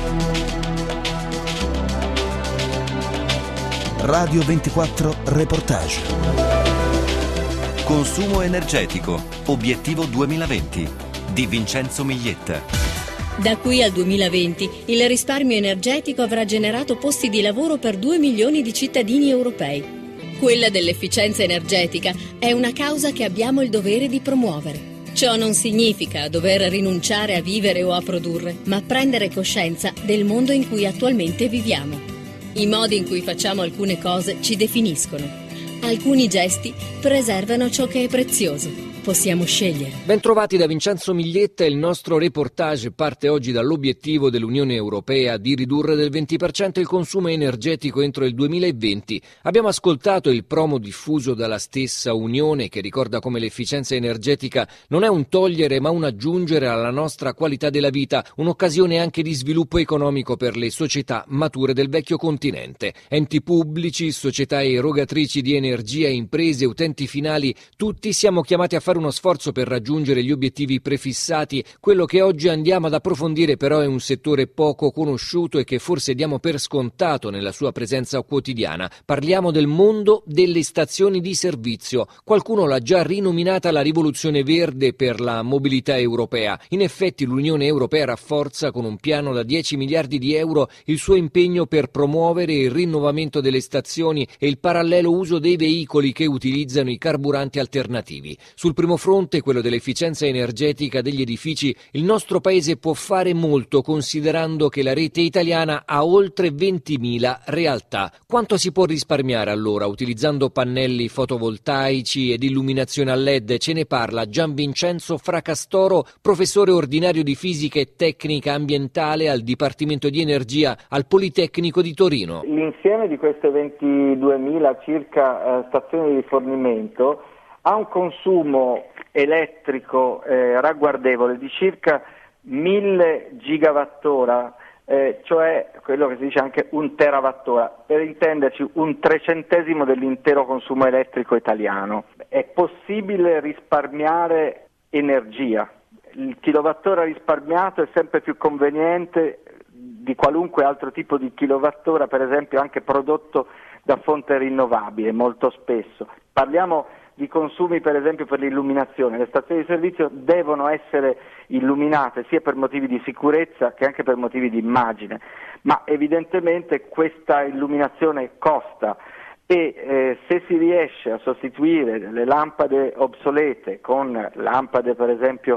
Radio 24 Reportage. Consumo energetico, obiettivo 2020 di Vincenzo Miglietta. Da qui al 2020 il risparmio energetico avrà generato posti di lavoro per 2 milioni di cittadini europei. Quella dell'efficienza energetica è una causa che abbiamo il dovere di promuovere. Ciò non significa dover rinunciare a vivere o a produrre, ma prendere coscienza del mondo in cui attualmente viviamo. I modi in cui facciamo alcune cose ci definiscono. Alcuni gesti preservano ciò che è prezioso. Possiamo scegliere. Bentrovati da Vincenzo Miglietta. Il nostro reportage parte oggi dall'obiettivo dell'Unione Europea di ridurre del 20% il consumo energetico entro il 2020. Abbiamo ascoltato il promo diffuso dalla stessa Unione che ricorda come l'efficienza energetica non è un togliere ma un aggiungere alla nostra qualità della vita, un'occasione anche di sviluppo economico per le società mature del vecchio continente. Enti pubblici, società erogatrici di energia, imprese, utenti finali, tutti siamo chiamati a fare uno sforzo per raggiungere gli obiettivi prefissati. Quello che oggi andiamo ad approfondire però è un settore poco conosciuto e che forse diamo per scontato nella sua presenza quotidiana. Parliamo del mondo delle stazioni di servizio. Qualcuno l'ha già rinominata la rivoluzione verde per la mobilità europea. In effetti l'Unione Europea rafforza con un piano da 10 miliardi di euro il suo impegno per promuovere il rinnovamento delle stazioni e il parallelo uso dei veicoli che utilizzano i carburanti alternativi. Sul primo fronte, quello dell'efficienza energetica degli edifici, il nostro paese può fare molto considerando che la rete italiana ha oltre 20.000 realtà. Quanto si può risparmiare allora utilizzando pannelli fotovoltaici ed illuminazione a LED? Ce ne parla Gian Vincenzo Fracastoro, professore ordinario di fisica e tecnica ambientale al Dipartimento di Energia al Politecnico di Torino. L'insieme di queste 22.000 circa stazioni di rifornimento ha un consumo elettrico ragguardevole di circa 1000 gigawattora, cioè quello che si dice anche 1 terawattora, per intenderci 1/300 dell'intero consumo elettrico italiano. È possibile risparmiare energia. Il kilowattora risparmiato è sempre più conveniente di qualunque altro tipo di kilowattora, per esempio anche prodotto da fonte rinnovabile, molto spesso. Parliamo di consumi per esempio per l'illuminazione. Le stazioni di servizio devono essere illuminate sia per motivi di sicurezza che anche per motivi di immagine, ma evidentemente questa illuminazione costa e se si riesce a sostituire le lampade obsolete con lampade per esempio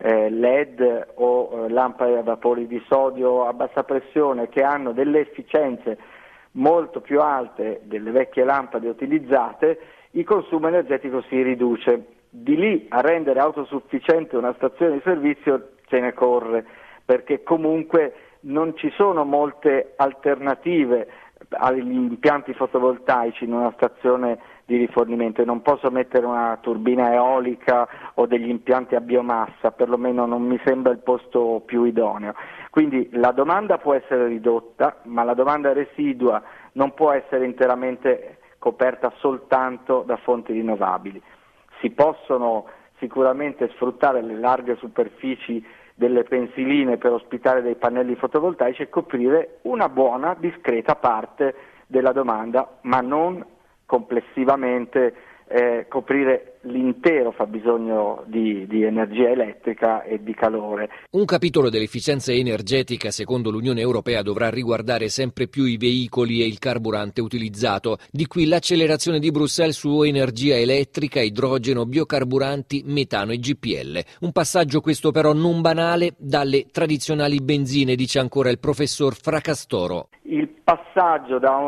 LED o lampade a vapori di sodio a bassa pressione che hanno delle efficienze molto più alte delle vecchie lampade utilizzate, il consumo energetico si riduce. Di lì a rendere autosufficiente una stazione di servizio ce ne corre, perché comunque non ci sono molte alternative agli impianti fotovoltaici in una stazione di rifornimento. Non posso mettere una turbina eolica o degli impianti a biomassa, perlomeno non mi sembra il posto più idoneo. Quindi la domanda può essere ridotta, ma la domanda residua non può essere interamente coperta soltanto da fonti rinnovabili. Si possono sicuramente sfruttare le larghe superfici delle pensiline per ospitare dei pannelli fotovoltaici e coprire una buona, discreta parte della domanda, ma non complessivamente coprire l'intero fabbisogno di energia elettrica e di calore. Un capitolo dell'efficienza energetica, secondo l'Unione Europea, dovrà riguardare sempre più i veicoli e il carburante utilizzato. Di qui l'accelerazione di Bruxelles su energia elettrica, idrogeno, biocarburanti, metano e GPL. Un passaggio questo però non banale dalle tradizionali benzine, dice ancora il professor Fracastoro. Il passaggio da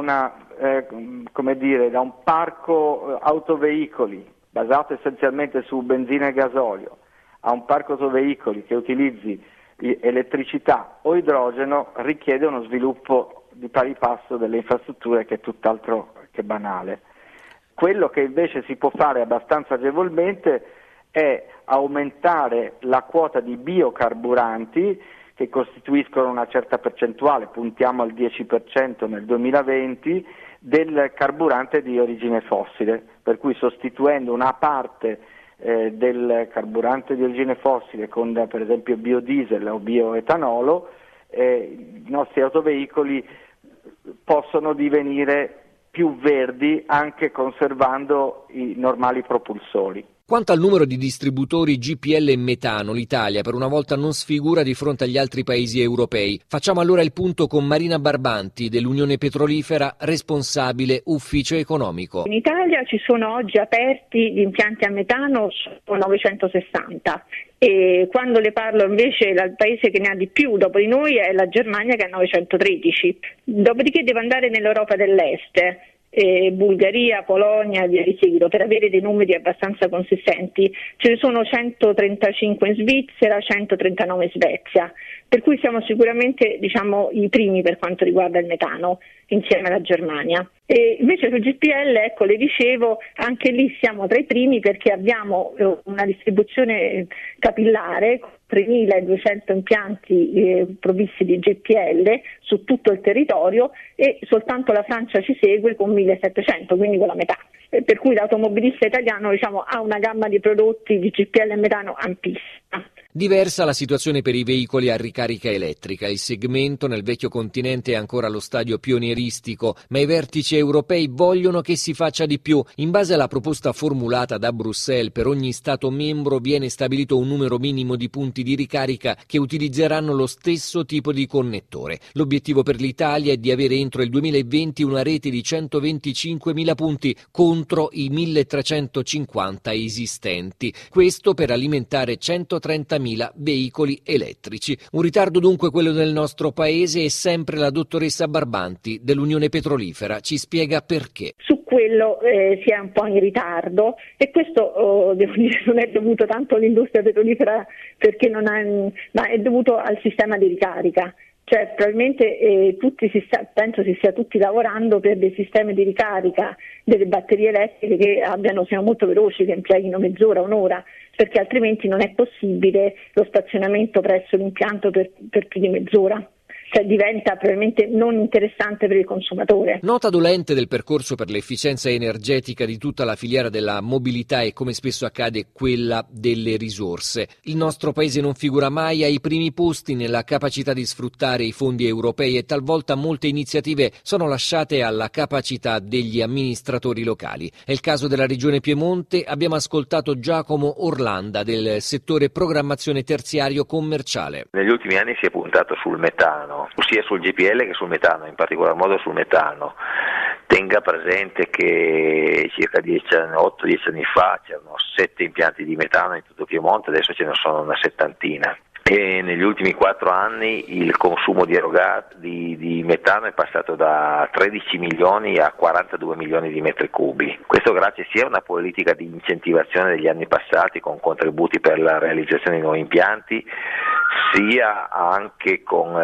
un parco autoveicoli basato essenzialmente su benzina e gasolio a un parco autoveicoli che utilizzi elettricità o idrogeno richiede uno sviluppo di pari passo delle infrastrutture che è tutt'altro che banale. Quello che invece si può fare abbastanza agevolmente è aumentare la quota di biocarburanti che costituiscono una certa percentuale, puntiamo al 10% nel 2020, del carburante di origine fossile, per cui sostituendo una parte del carburante di origine fossile con per esempio biodiesel o bioetanolo, nostri autoveicoli possono divenire più verdi anche conservando i normali propulsori. Quanto al numero di distributori GPL e metano, l'Italia per una volta non sfigura di fronte agli altri paesi europei. Facciamo allora il punto con Marina Barbanti dell'Unione Petrolifera, responsabile ufficio economico. In Italia ci sono oggi aperti gli impianti a metano, sono 960. E quando le parlo invece il paese che ne ha di più dopo di noi è la Germania, che ha 913. Dopodiché devo andare nell'Europa dell'Est. Bulgaria, Polonia e via di seguito, per avere dei numeri abbastanza consistenti. Ce ne sono 135 in Svizzera, 139 in Svezia, per cui siamo sicuramente i primi per quanto riguarda il metano insieme alla Germania. E invece sul GPL, le dicevo, anche lì siamo tra i primi perché abbiamo una distribuzione capillare, 3.200 impianti provvisti di GPL su tutto il territorio, e soltanto la Francia ci segue con 1.700, quindi con la metà. Per cui l'automobilista italiano ha una gamma di prodotti di GPL e metano ampissima. Diversa la situazione per i veicoli a ricarica elettrica. Il segmento nel vecchio continente è ancora allo stadio pionieristico, ma i vertici europei vogliono che si faccia di più. In base alla proposta formulata da Bruxelles, per ogni Stato membro viene stabilito un numero minimo di punti di ricarica che utilizzeranno lo stesso tipo di connettore. L'obiettivo per l'Italia è di avere entro il 2020 una rete di 125.000 punti contro i 1.350 esistenti. Questo per alimentare 130.000 veicoli elettrici. Un ritardo dunque quello del nostro paese, e sempre la dottoressa Barbanti dell'Unione Petrolifera ci spiega perché. Su quello si è un po' in ritardo, e questo devo dire non è dovuto tanto all'industria petrolifera, perché ma è dovuto al sistema di ricarica. Cioè probabilmente penso si stia tutti lavorando per dei sistemi di ricarica delle batterie elettriche che siano molto veloci, che impieghino mezz'ora, un'ora, perché altrimenti non è possibile lo stazionamento presso l'impianto per più di mezz'ora. Cioè diventa probabilmente non interessante per il consumatore. Nota dolente del percorso per l'efficienza energetica di tutta la filiera della mobilità e, come spesso accade, quella delle risorse. Il nostro paese non figura mai ai primi posti nella capacità di sfruttare i fondi europei, e talvolta molte iniziative sono lasciate alla capacità degli amministratori locali. È il caso della Regione Piemonte. Abbiamo ascoltato Giacomo Orlanda del settore programmazione terziario commerciale. Negli ultimi anni si è puntato sul metano, sia sul GPL che sul metano, in particolar modo sul metano. Tenga presente che circa 8-10 anni fa c'erano 7 impianti di metano in tutto Piemonte, adesso ce ne sono una 70. E negli ultimi 4 anni il consumo di metano è passato da 13 milioni a 42 milioni di metri cubi. Questo grazie sia a una politica di incentivazione degli anni passati con contributi per la realizzazione di nuovi impianti, sia anche con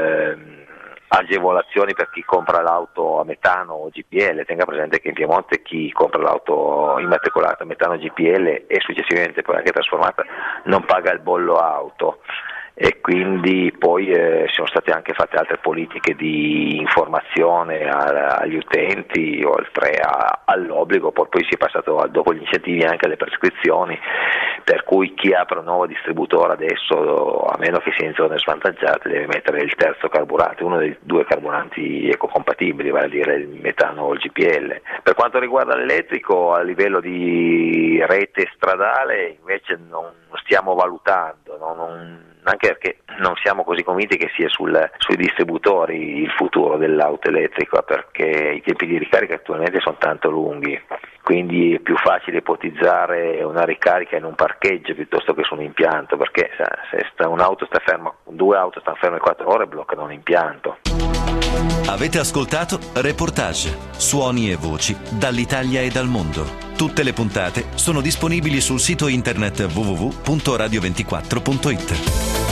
agevolazioni per chi compra l'auto a metano o GPL. Tenga presente che in Piemonte chi compra l'auto immatricolata a metano GPL e successivamente poi anche trasformata non paga il bollo auto, e quindi poi sono state anche fatte altre politiche di informazione agli utenti, oltre all'obbligo. Poi si è passato dopo gli incentivi anche alle prescrizioni, per cui chi apre un nuovo distributore adesso, a meno che sia in zone svantaggiate, deve mettere il terzo carburante, uno dei 2 carburanti ecocompatibili, vale a dire il metano o il GPL. Per quanto riguarda l'elettrico, a livello di rete stradale invece non stiamo valutando, anche perché non siamo così convinti che sia sui distributori il futuro dell'auto elettrica, perché i tempi di ricarica attualmente sono tanto lunghi, quindi è più facile ipotizzare una ricarica in un parcheggio piuttosto che su un impianto, perché se un'auto sta ferma, 2 auto stanno ferme 4 ore, bloccano un impianto. Avete ascoltato Reportage, suoni e voci dall'Italia e dal mondo. Tutte le puntate sono disponibili sul sito internet www.radio24.it.